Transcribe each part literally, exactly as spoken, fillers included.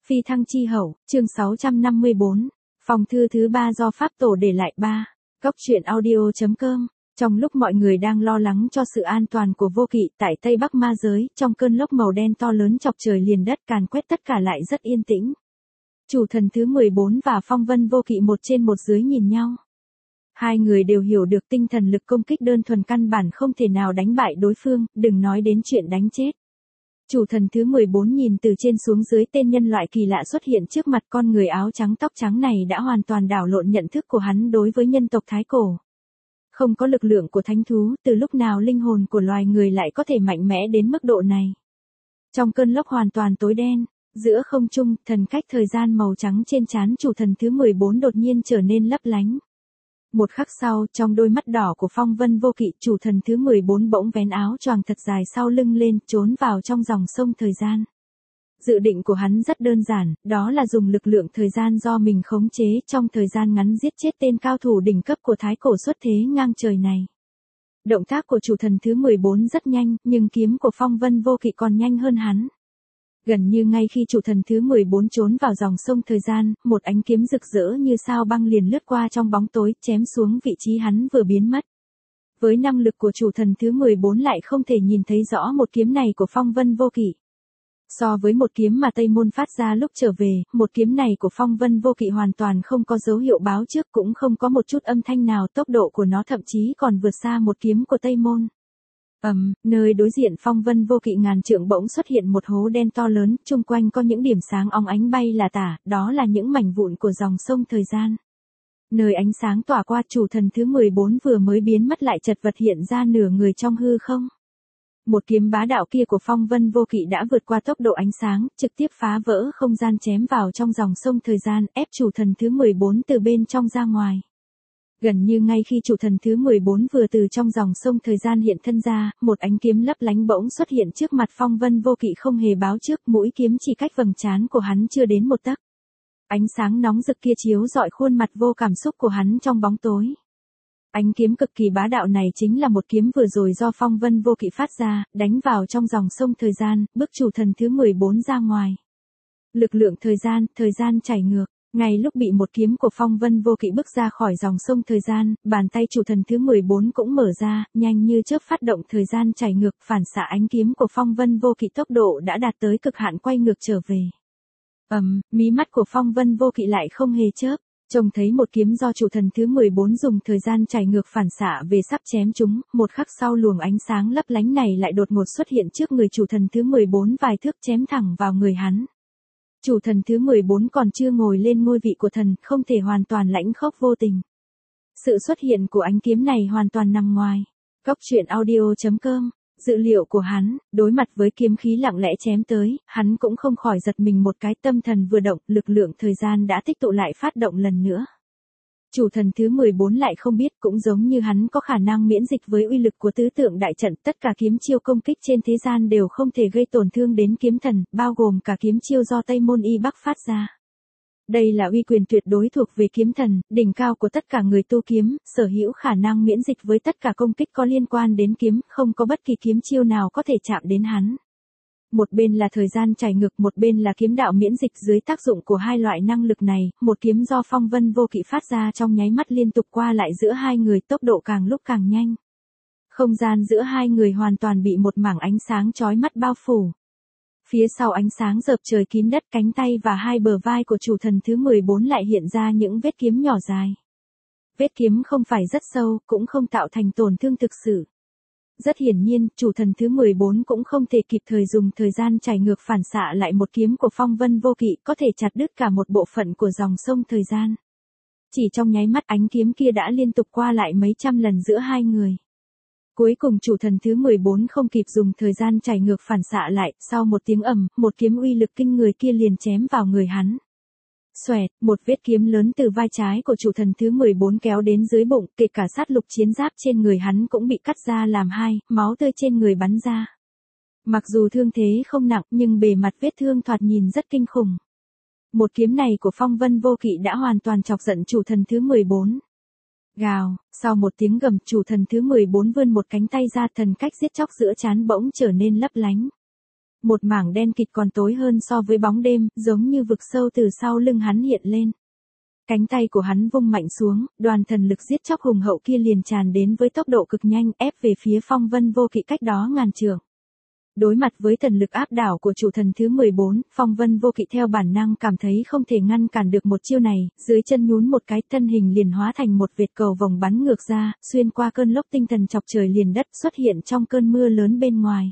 Phi thăng chi hậu, chương sáu trăm năm mươi bốn, phòng thư thứ ba do Pháp Tổ để lại ba. Góc truyện audio.com. Trong lúc mọi người đang lo lắng cho sự an toàn của Vô Kỵ tại Tây Bắc ma giới, trong cơn lốc màu đen to lớn chọc trời liền đất càn quét tất cả lại rất yên tĩnh. Chủ thần thứ mười bốn và Phong Vân Vô Kỵ một trên một dưới nhìn nhau. Hai người đều hiểu được tinh thần lực công kích đơn thuần căn bản không thể nào đánh bại đối phương, đừng nói đến chuyện đánh chết. Chủ thần thứ mười bốn nhìn từ trên xuống dưới, tên nhân loại kỳ lạ xuất hiện trước mặt con người áo trắng tóc trắng này đã hoàn toàn đảo lộn nhận thức của hắn đối với nhân tộc Thái Cổ. Không có lực lượng của thánh thú, từ lúc nào linh hồn của loài người lại có thể mạnh mẽ đến mức độ này. Trong cơn lốc hoàn toàn tối đen, giữa không trung, thần cách thời gian màu trắng trên trán chủ thần thứ mười bốn đột nhiên trở nên lấp lánh. Một khắc sau, trong đôi mắt đỏ của Phong Vân Vô Kỵ, chủ thần thứ mười bốn bỗng vén áo choàng thật dài sau lưng lên, trốn vào trong dòng sông thời gian. Dự định của hắn rất đơn giản, đó là dùng lực lượng thời gian do mình khống chế trong thời gian ngắn giết chết tên cao thủ đỉnh cấp của Thái Cổ xuất thế ngang trời này. Động tác của chủ thần thứ mười bốn rất nhanh, nhưng kiếm của Phong Vân Vô Kỵ còn nhanh hơn hắn. Gần như ngay khi chủ thần thứ mười bốn trốn vào dòng sông thời gian, một ánh kiếm rực rỡ như sao băng liền lướt qua trong bóng tối, chém xuống vị trí hắn vừa biến mất. Với năng lực của chủ thần thứ mười bốn lại không thể nhìn thấy rõ một kiếm này của Phong Vân Vô Kỵ. So với một kiếm mà Tây Môn phát ra lúc trở về, một kiếm này của Phong Vân Vô Kỵ hoàn toàn không có dấu hiệu báo trước, cũng không có một chút âm thanh nào, tốc độ của nó thậm chí còn vượt xa một kiếm của Tây Môn. Ầm, um, nơi đối diện Phong Vân Vô Kỵ ngàn trượng bỗng xuất hiện một hố đen to lớn, chung quanh có những điểm sáng óng ánh bay là tả, đó là những mảnh vụn của dòng sông thời gian. Nơi ánh sáng tỏa qua, chủ thần thứ mười bốn vừa mới biến mất lại chật vật hiện ra nửa người trong hư không. Một kiếm bá đạo kia của Phong Vân Vô Kỵ đã vượt qua tốc độ ánh sáng, trực tiếp phá vỡ không gian chém vào trong dòng sông thời gian, ép chủ thần thứ mười bốn từ bên trong ra ngoài. Gần như ngay khi chủ thần thứ mười bốn vừa từ trong dòng sông thời gian hiện thân ra, một ánh kiếm lấp lánh bỗng xuất hiện trước mặt Phong Vân Vô Kỵ không hề báo trước, mũi kiếm chỉ cách vầng trán của hắn chưa đến một tấc. Ánh sáng nóng rực kia chiếu rọi khuôn mặt vô cảm xúc của hắn trong bóng tối. Ánh kiếm cực kỳ bá đạo này chính là một kiếm vừa rồi do Phong Vân Vô Kỵ phát ra, đánh vào trong dòng sông thời gian, bức chủ thần thứ mười bốn ra ngoài. Lực lượng thời gian, thời gian chảy ngược. Ngay lúc bị một kiếm của Phong Vân Vô Kỵ bước ra khỏi dòng sông thời gian, bàn tay chủ thần thứ mười bốn cũng mở ra, nhanh như chớp phát động thời gian chảy ngược, phản xạ ánh kiếm của Phong Vân Vô Kỵ, tốc độ đã đạt tới cực hạn quay ngược trở về. Ầm, um, mí mắt của Phong Vân Vô Kỵ lại không hề chớp, trông thấy một kiếm do chủ thần thứ mười bốn dùng thời gian chảy ngược phản xạ về sắp chém chúng, một khắc sau luồng ánh sáng lấp lánh này lại đột ngột xuất hiện trước người chủ thần thứ mười bốn vài thước chém thẳng vào người hắn. Chủ thần thứ mười bốn còn chưa ngồi lên ngôi vị của thần, không thể hoàn toàn lãnh khốc vô tình. Sự xuất hiện của ánh kiếm này hoàn toàn nằm ngoài góc truyện audio.com. Dự liệu của hắn, đối mặt với kiếm khí lặng lẽ chém tới, hắn cũng không khỏi giật mình một cái, tâm thần vừa động, lực lượng thời gian đã tích tụ lại phát động lần nữa. Chủ thần thứ mười bốn lại không biết, cũng giống như hắn có khả năng miễn dịch với uy lực của tứ tượng đại trận, tất cả kiếm chiêu công kích trên thế gian đều không thể gây tổn thương đến kiếm thần, bao gồm cả kiếm chiêu do Tây Môn Y Bắc phát ra. Đây là uy quyền tuyệt đối thuộc về kiếm thần, đỉnh cao của tất cả người tu kiếm, sở hữu khả năng miễn dịch với tất cả công kích có liên quan đến kiếm, không có bất kỳ kiếm chiêu nào có thể chạm đến hắn. Một bên là thời gian chảy ngược, một bên là kiếm đạo miễn dịch, dưới tác dụng của hai loại năng lực này, một kiếm do Phong Vân Vô Kỵ phát ra trong nháy mắt liên tục qua lại giữa hai người, tốc độ càng lúc càng nhanh. Không gian giữa hai người hoàn toàn bị một mảng ánh sáng chói mắt bao phủ. Phía sau ánh sáng rợp trời kín đất, cánh tay và hai bờ vai của chủ thần thứ mười bốn lại hiện ra những vết kiếm nhỏ dài. Vết kiếm không phải rất sâu, cũng không tạo thành tổn thương thực sự. Rất hiển nhiên, chủ thần thứ mười bốn cũng không thể kịp thời dùng thời gian chảy ngược phản xạ lại một kiếm của Phong Vân Vô Kỵ, có thể chặt đứt cả một bộ phận của dòng sông thời gian. Chỉ trong nháy mắt, ánh kiếm kia đã liên tục qua lại mấy trăm lần giữa hai người. Cuối cùng chủ thần thứ mười bốn không kịp dùng thời gian chảy ngược phản xạ lại, sau một tiếng ầm, một kiếm uy lực kinh người kia liền chém vào người hắn. Xoẹt, một vết kiếm lớn từ vai trái của chủ thần thứ mười bốn kéo đến dưới bụng, kể cả sát lục chiến giáp trên người hắn cũng bị cắt ra làm hai, máu tươi trên người bắn ra. Mặc dù thương thế không nặng, nhưng bề mặt vết thương thoạt nhìn rất kinh khủng. Một kiếm này của Phong Vân Vô Kỵ đã hoàn toàn chọc giận chủ thần thứ mười bốn. Gào, sau một tiếng gầm, chủ thần thứ mười bốn vươn một cánh tay ra, thần cách giết chóc giữa trán bỗng trở nên lấp lánh. Một mảng đen kịt còn tối hơn so với bóng đêm, giống như vực sâu từ sau lưng hắn hiện lên. Cánh tay của hắn vung mạnh xuống, đoàn thần lực giết chóc hùng hậu kia liền tràn đến với tốc độ cực nhanh, ép về phía Phong Vân Vô Kỵ cách đó ngàn trượng. Đối mặt với thần lực áp đảo của chủ thần thứ mười bốn, Phong Vân Vô Kỵ theo bản năng cảm thấy không thể ngăn cản được một chiêu này, dưới chân nhún một cái, thân hình liền hóa thành một vệt cầu vồng bắn ngược ra, xuyên qua cơn lốc tinh thần chọc trời liền đất, xuất hiện trong cơn mưa lớn bên ngoài.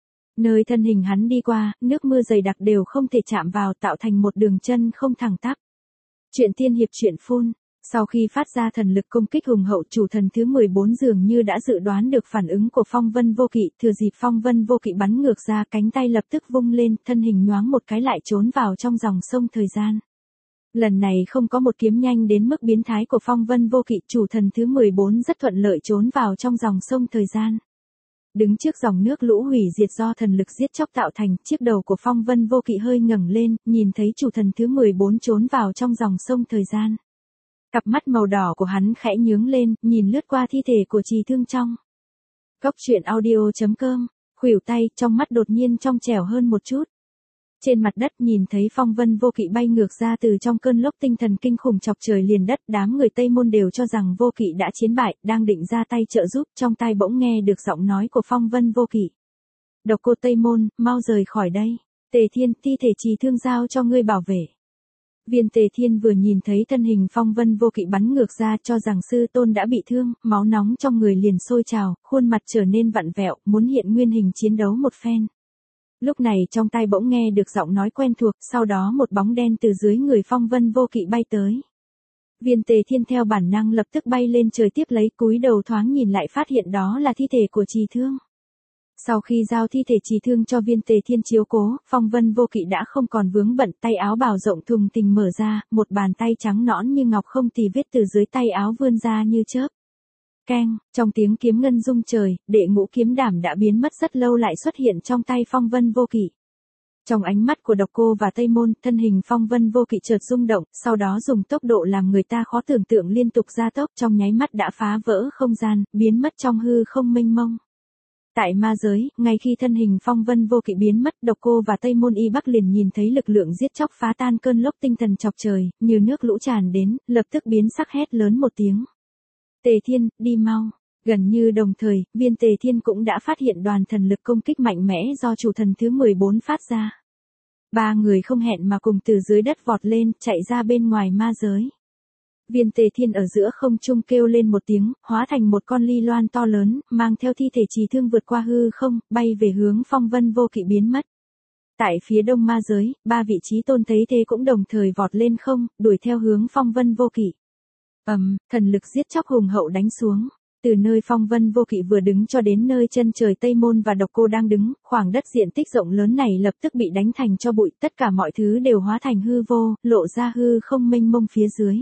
Nơi thân hình hắn đi qua, nước mưa dày đặc đều không thể chạm vào, tạo thành một đường chân không thẳng tắp. Chuyện tiên hiệp truyện phun. Sau khi phát ra thần lực công kích hùng hậu, chủ thần thứ mười bốn dường như đã dự đoán được phản ứng của Phong Vân Vô Kỵ, thừa dịp Phong Vân Vô Kỵ bắn ngược ra, cánh tay lập tức vung lên, thân hình nhoáng một cái lại trốn vào trong dòng sông thời gian. Lần này không có một kiếm nhanh đến mức biến thái của Phong Vân Vô Kỵ, chủ thần thứ mười bốn rất thuận lợi trốn vào trong dòng sông thời gian. Đứng trước dòng nước lũ hủy diệt do thần lực giết chóc tạo thành, chiếc đầu của Phong Vân Vô Kỵ hơi ngẩng lên, nhìn thấy chủ thần thứ mười bốn trốn vào trong dòng sông thời gian. Cặp mắt màu đỏ của hắn khẽ nhướng lên, nhìn lướt qua thi thể của Trì Thương trong. Cốc truyện audio chấm com, khuỷu tay, trong mắt đột nhiên trong trẻo hơn một chút. Trên mặt đất nhìn thấy Phong Vân Vô Kỵ bay ngược ra từ trong cơn lốc tinh thần kinh khủng chọc trời liền đất, đám người Tây Môn đều cho rằng Vô Kỵ đã chiến bại, đang định ra tay trợ giúp, trong tai bỗng nghe được giọng nói của Phong Vân Vô Kỵ. Độc Cô Tây Môn, mau rời khỏi đây. Tề Thiên, thi thể Trì Thương giao cho ngươi bảo vệ. Viên Tề Thiên vừa nhìn thấy thân hình Phong Vân Vô Kỵ bắn ngược ra, cho rằng sư tôn đã bị thương, máu nóng trong người liền sôi trào, khuôn mặt trở nên vặn vẹo, muốn hiện nguyên hình chiến đấu một phen. Lúc này trong tai bỗng nghe được giọng nói quen thuộc, sau đó một bóng đen từ dưới người Phong Vân Vô Kỵ bay tới. Viên Tề Thiên theo bản năng lập tức bay lên trời tiếp lấy, cúi đầu thoáng nhìn lại phát hiện đó là thi thể của Trì Thương. Sau khi giao thi thể Trì Thương cho Viên Tề Thiên chiếu cố, Phong Vân Vô Kỵ đã không còn vướng bận, tay áo bào rộng thùng thình mở ra, một bàn tay trắng nõn như ngọc không tì vết từ dưới tay áo vươn ra như chớp. Keng, trong tiếng kiếm ngân rung trời, đệ ngũ kiếm đảm đã biến mất rất lâu lại xuất hiện trong tay Phong Vân Vô Kỵ. Trong ánh mắt của Độc Cô và Tây Môn, thân hình Phong Vân Vô Kỵ chợt rung động, sau đó dùng tốc độ làm người ta khó tưởng tượng liên tục gia tốc, trong nháy mắt đã phá vỡ không gian, biến mất trong hư không mênh mông. Tại ma giới, ngay khi thân hình Phong Vân Vô Kỵ biến mất, Độc Cô và Tây Môn Y Bắc liền nhìn thấy lực lượng giết chóc phá tan cơn lốc tinh thần chọc trời, như nước lũ tràn đến, lập tức biến sắc hét lớn một tiếng. Tề Thiên, đi mau. Gần như đồng thời, Viên Tề Thiên cũng đã phát hiện đoàn thần lực công kích mạnh mẽ do chủ thần thứ mười bốn phát ra. Ba người không hẹn mà cùng từ dưới đất vọt lên, chạy ra bên ngoài ma giới. Viên Tề Thiên ở giữa không trung kêu lên một tiếng, hóa thành một con ly loan to lớn, mang theo thi thể Trì Thương vượt qua hư không, bay về hướng Phong Vân Vô Kỵ biến mất. Tại phía đông ma giới, ba vị trí tôn thấy thế cũng đồng thời vọt lên không, đuổi theo hướng Phong Vân Vô Kỵ. Ầm, um, thần lực giết chóc hùng hậu đánh xuống. Từ nơi Phong Vân Vô Kỵ vừa đứng cho đến nơi chân trời Tây Môn và Độc Cô đang đứng, khoảng đất diện tích rộng lớn này lập tức bị đánh thành cho bụi, tất cả mọi thứ đều hóa thành hư vô, lộ ra hư không mênh mông phía dưới.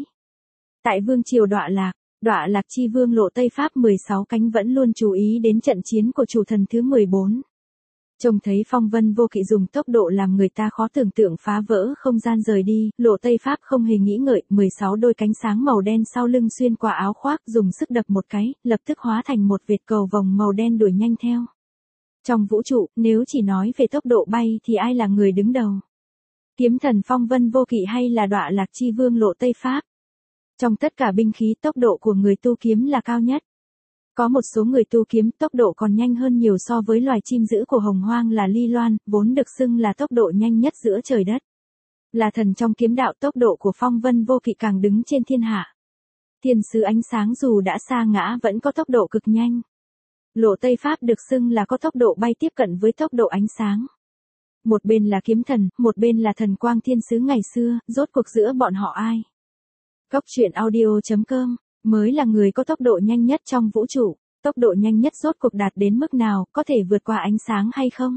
Tại vương triều Đọa Lạc, Đọa Lạc chi vương Lộ Tây Pháp mười sáu cánh vẫn luôn chú ý đến trận chiến của chủ thần thứ mười bốn. Trông thấy Phong Vân Vô Kỵ dùng tốc độ làm người ta khó tưởng tượng phá vỡ không gian rời đi, Lộ Tây Pháp không hề nghĩ ngợi, mười sáu đôi cánh sáng màu đen sau lưng xuyên qua áo khoác, dùng sức đập một cái, lập tức hóa thành một vệt cầu vồng màu đen đuổi nhanh theo. Trong vũ trụ, nếu chỉ nói về tốc độ bay thì ai là người đứng đầu? Kiếm thần Phong Vân Vô Kỵ hay là Đọa Lạc chi vương Lộ Tây Pháp? Trong tất cả binh khí, tốc độ của người tu kiếm là cao nhất. Có một số người tu kiếm tốc độ còn nhanh hơn nhiều so với loài chim dữ của Hồng Hoang là Ly Loan, vốn được xưng là tốc độ nhanh nhất giữa trời đất. Là thần trong kiếm đạo, tốc độ của Phong Vân Vô Kỵ càng đứng trên thiên hạ. Thiên sứ ánh sáng dù đã sa ngã vẫn có tốc độ cực nhanh. Lộ Tây Pháp được xưng là có tốc độ bay tiếp cận với tốc độ ánh sáng. Một bên là kiếm thần, một bên là thần quang thiên sứ ngày xưa, rốt cuộc giữa bọn họ ai? Cốc truyện audio chấm com, mới là người có tốc độ nhanh nhất trong vũ trụ. Tốc độ nhanh nhất rốt cuộc đạt đến mức nào, có thể vượt qua ánh sáng hay không?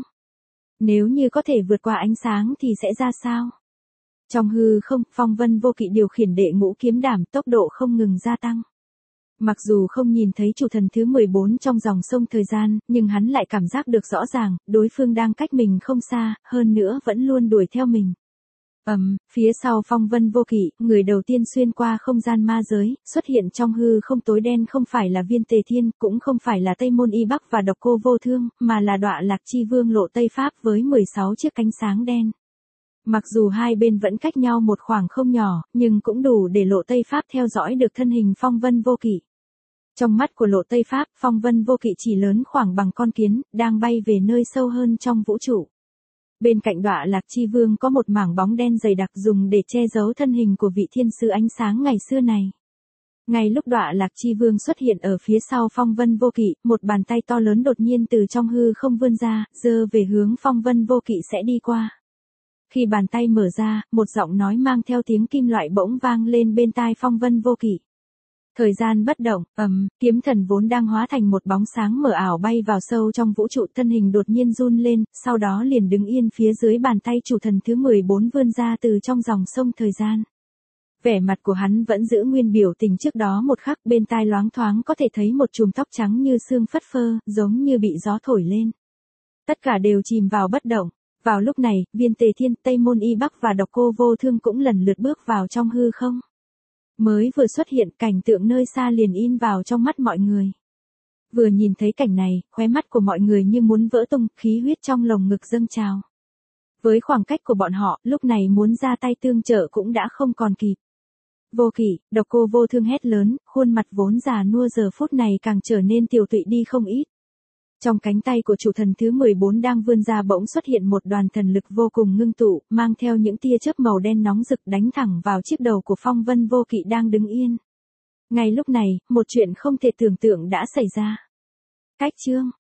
Nếu như có thể vượt qua ánh sáng thì sẽ ra sao? Trong hư không, Phong Vân Vô Kỵ điều khiển đệ ngũ kiếm đảm, tốc độ không ngừng gia tăng. Mặc dù không nhìn thấy chủ thần thứ mười bốn trong dòng sông thời gian, nhưng hắn lại cảm giác được rõ ràng, đối phương đang cách mình không xa, hơn nữa vẫn luôn đuổi theo mình. Ầm, phía sau phong vân vô kỵ, người đầu tiên xuyên qua không gian ma giới, xuất hiện trong hư không tối đen không phải là Viên Tề Thiên, cũng không phải là Tây Môn Y Bắc và Độc Cô Vô Thương, mà là Đọa Lạc Chi Vương Lộ Tây Pháp với mười sáu chiếc cánh sáng đen. Mặc dù hai bên vẫn cách nhau một khoảng không nhỏ, nhưng cũng đủ để Lộ Tây Pháp theo dõi được thân hình phong vân vô kỵ. Trong mắt của Lộ Tây Pháp, phong vân vô kỵ chỉ lớn khoảng bằng con kiến, đang bay về nơi sâu hơn trong vũ trụ. Bên cạnh Đọa Lạc Chi Vương có một mảng bóng đen dày đặc dùng để che giấu thân hình của vị thiên sứ ánh sáng ngày xưa này. Ngay lúc Đọa Lạc Chi Vương xuất hiện ở phía sau phong vân vô kỵ, một bàn tay to lớn đột nhiên từ trong hư không vươn ra, giơ về hướng phong vân vô kỵ sẽ đi qua. Khi bàn tay mở ra, một giọng nói mang theo tiếng kim loại bỗng vang lên bên tai phong vân vô kỵ. Thời gian bất động, ầm, kiếm thần vốn đang hóa thành một bóng sáng mờ ảo bay vào sâu trong vũ trụ, thân hình đột nhiên run lên, sau đó liền đứng yên phía dưới bàn tay chủ thần thứ mười bốn vươn ra từ trong dòng sông thời gian. Vẻ mặt của hắn vẫn giữ nguyên biểu tình trước đó một khắc, bên tai loáng thoáng có thể thấy một chùm tóc trắng như sương phất phơ, giống như bị gió thổi lên. Tất cả đều chìm vào bất động. Vào lúc này, Viên Tề Thiên, Tây Môn Y Bắc và Độc Cô Vô Thương cũng lần lượt bước vào trong hư không. Mới vừa xuất hiện, cảnh tượng nơi xa liền in vào trong mắt mọi người. Vừa nhìn thấy cảnh này, khóe mắt của mọi người như muốn vỡ tung, khí huyết trong lồng ngực dâng trào. Với khoảng cách của bọn họ, lúc này muốn ra tay tương trợ cũng đã không còn kịp. Vô kỵ, Độc Cô Vô Thương hét lớn, khuôn mặt vốn già nua giờ phút này càng trở nên tiều tụy đi không ít. Trong cánh tay của chủ thần thứ mười bốn đang vươn ra bỗng xuất hiện một đoàn thần lực vô cùng ngưng tụ, mang theo những tia chớp màu đen nóng rực đánh thẳng vào chiếc đầu của phong vân vô kỵ đang đứng yên. Ngay lúc này, một chuyện không thể tưởng tượng đã xảy ra. Cách chương